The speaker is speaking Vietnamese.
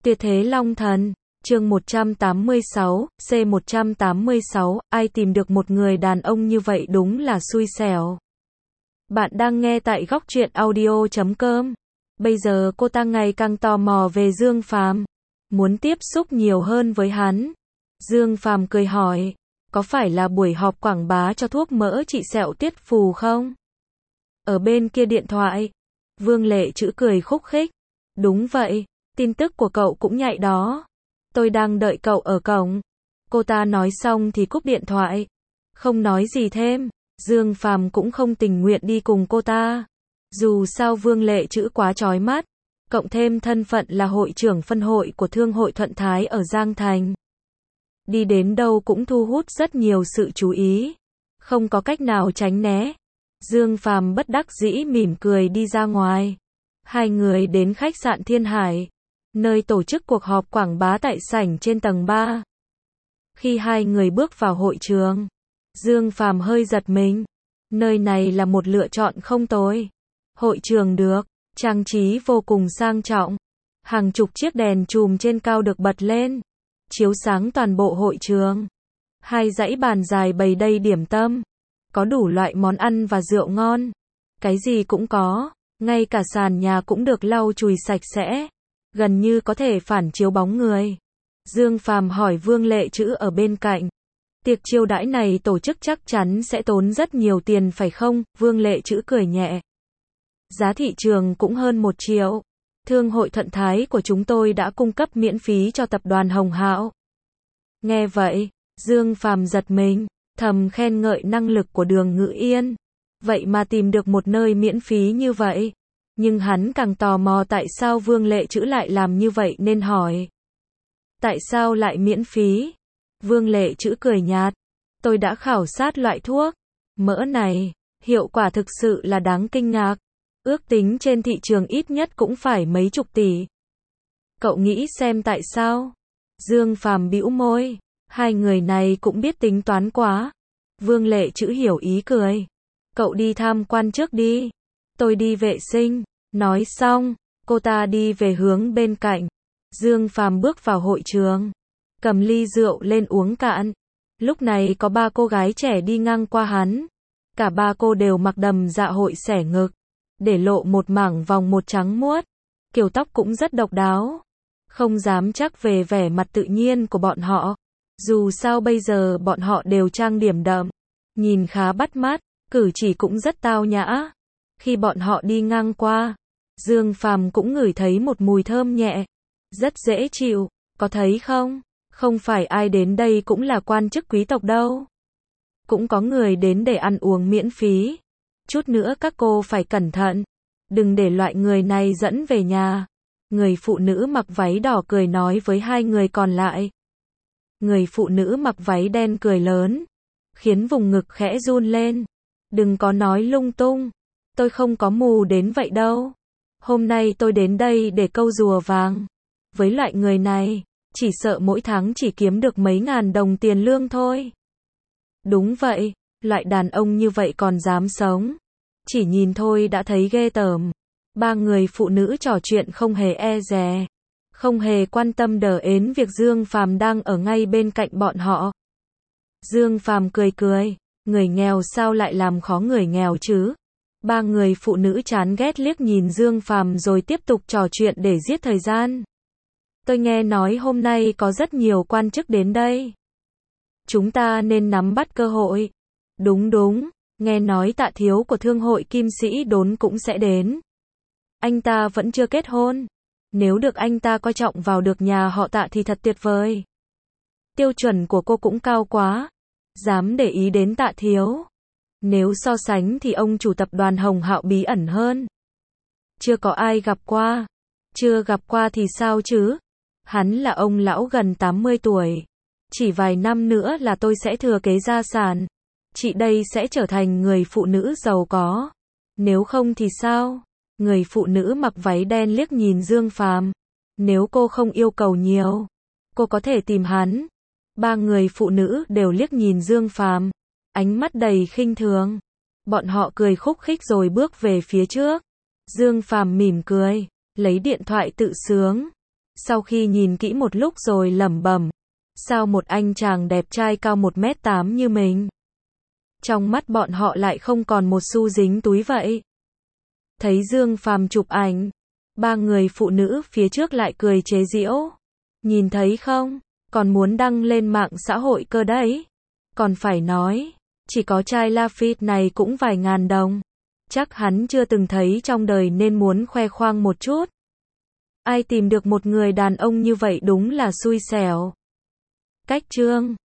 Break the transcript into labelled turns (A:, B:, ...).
A: Tuyệt thế Long Thần, chương 186, C186, ai tìm được một người đàn ông như vậy đúng là xui xẻo. Bạn đang nghe tại góc truyện audio.com. Bây giờ cô ta ngày càng tò mò về Dương Phàm, muốn tiếp xúc nhiều hơn với hắn. Dương Phàm cười hỏi, có phải là buổi họp quảng bá cho thuốc mỡ trị sẹo Tiết Phù không? Ở bên kia điện thoại, Vương Lệ Trữ cười khúc khích. Đúng vậy, tin tức của cậu cũng nhạy đó. Tôi đang đợi cậu ở cổng. Cô ta nói xong thì cúp điện thoại. Không nói gì thêm, Dương Phàm cũng không tình nguyện đi cùng cô ta. Dù sao Vương Lệ Trữ quá chói mắt, cộng thêm thân phận là hội trưởng phân hội của Thương hội Thuận Thái ở Giang Thành. Đi đến đâu cũng thu hút rất nhiều sự chú ý. Không có cách nào tránh né. Dương Phàm bất đắc dĩ mỉm cười đi ra ngoài. Hai người đến khách sạn Thiên Hải, nơi tổ chức cuộc họp quảng bá tại sảnh trên tầng 3. Khi hai người bước vào hội trường, Dương Phàm hơi giật mình. Nơi này là một lựa chọn không tồi. Hội trường được trang trí vô cùng sang trọng. Hàng chục chiếc đèn chùm trên cao được bật lên, chiếu sáng toàn bộ hội trường. Hai dãy bàn dài bày đầy điểm tâm, có đủ loại món ăn và rượu ngon. Cái gì cũng có, ngay cả sàn nhà cũng được lau chùi sạch sẽ, gần như có thể phản chiếu bóng người. Dương Phàm hỏi Vương Lệ Trữ ở bên cạnh, tiệc chiêu đãi này tổ chức chắc chắn sẽ tốn rất nhiều tiền phải không? Vương Lệ Trữ cười nhẹ. Giá thị trường cũng hơn 1 triệu. Thương hội Thuận Thái của chúng tôi đã cung cấp miễn phí cho tập đoàn Hồng Hạo. Nghe vậy, Dương Phàm giật mình, thầm khen ngợi năng lực của Đường Ngữ Yên. Vậy mà tìm được một nơi miễn phí như vậy. Nhưng hắn càng tò mò tại sao Vương Lệ Trữ lại làm như vậy nên hỏi. Tại sao lại miễn phí? Vương Lệ Trữ cười nhạt. Tôi đã khảo sát loại thuốc mỡ này, hiệu quả thực sự là đáng kinh ngạc. Ước tính trên thị trường ít nhất cũng phải mấy chục tỷ. Cậu nghĩ xem tại sao? Dương Phàm bĩu môi. Hai người này cũng biết tính toán quá. Vương Lệ Trữ hiểu ý cười. Cậu đi tham quan trước đi. Tôi đi vệ sinh. Nói xong, cô ta đi về hướng bên cạnh. Dương Phàm bước vào hội trường, cầm ly rượu lên uống cạn. Lúc này có 3 cô gái trẻ đi ngang qua hắn. Cả 3 cô đều mặc đầm dạ hội xẻ ngực, để lộ một mảng vòng một trắng muốt. Kiểu tóc cũng rất độc đáo. Không dám chắc về vẻ mặt tự nhiên của bọn họ. Dù sao bây giờ bọn họ đều trang điểm đậm, nhìn khá bắt mắt, cử chỉ cũng rất tao nhã. Khi bọn họ đi ngang qua, Dương Phàm cũng ngửi thấy một mùi thơm nhẹ, rất dễ chịu. Có thấy không? Không phải ai đến đây cũng là quan chức quý tộc đâu. Cũng có người đến để ăn uống miễn phí. Chút nữa các cô phải cẩn thận, đừng để loại người này dẫn về nhà. Người phụ nữ mặc váy đỏ cười nói với hai người còn lại. Người phụ nữ mặc váy đen cười lớn, khiến vùng ngực khẽ run lên. Đừng có nói lung tung, tôi không có mù đến vậy đâu. Hôm nay tôi đến đây để câu rùa vàng. Với loại người này, chỉ sợ mỗi tháng chỉ kiếm được mấy ngàn đồng tiền lương thôi. Đúng vậy, loại đàn ông như vậy còn dám sống. Chỉ nhìn thôi đã thấy ghê tởm. 3 người phụ nữ trò chuyện không hề e dè, không hề quan tâm đến việc Dương Phàm đang ở ngay bên cạnh bọn họ. Dương Phàm cười cười, người nghèo sao lại làm khó người nghèo chứ? 3 người phụ nữ chán ghét liếc nhìn Dương Phàm rồi tiếp tục trò chuyện để giết thời gian. Tôi nghe nói hôm nay có rất nhiều quan chức đến đây. Chúng ta nên nắm bắt cơ hội. Đúng đúng, nghe nói Tạ thiếu của Thương hội Kim Sĩ Đốn cũng sẽ đến. Anh ta vẫn chưa kết hôn. Nếu được anh ta coi trọng vào được nhà họ Tạ thì thật tuyệt vời. Tiêu chuẩn của cô cũng cao quá. Dám để ý đến Tạ thiếu. Nếu so sánh thì ông chủ tập đoàn Hồng Hạo bí ẩn hơn. Chưa có ai gặp qua. Chưa gặp qua thì sao chứ? Hắn là ông lão gần 80 tuổi. Chỉ vài năm nữa là tôi sẽ thừa kế gia sản. Chị đây sẽ trở thành người phụ nữ giàu có. Nếu không thì sao? Người phụ nữ mặc váy đen liếc nhìn Dương Phàm. Nếu cô không yêu cầu nhiều, cô có thể tìm hắn. 3 người phụ nữ đều liếc nhìn Dương Phàm, ánh mắt đầy khinh thường. Bọn họ cười khúc khích rồi bước về phía trước. Dương Phàm mỉm cười, lấy điện thoại tự sướng. Sau khi nhìn kỹ một lúc rồi lẩm bẩm, sao một anh chàng đẹp trai cao 1m8 như mình, trong mắt bọn họ lại không còn một xu dính túi vậy. Thấy Dương Phàm chụp ảnh, ba người phụ nữ phía trước lại cười chế giễu. Nhìn thấy không, còn muốn đăng lên mạng xã hội cơ đấy. Còn phải nói, chỉ có chai Lafite này cũng vài ngàn đồng. Chắc hắn chưa từng thấy trong đời nên muốn khoe khoang một chút. Ai tìm được một người đàn ông như vậy đúng là xui xẻo. Cách chương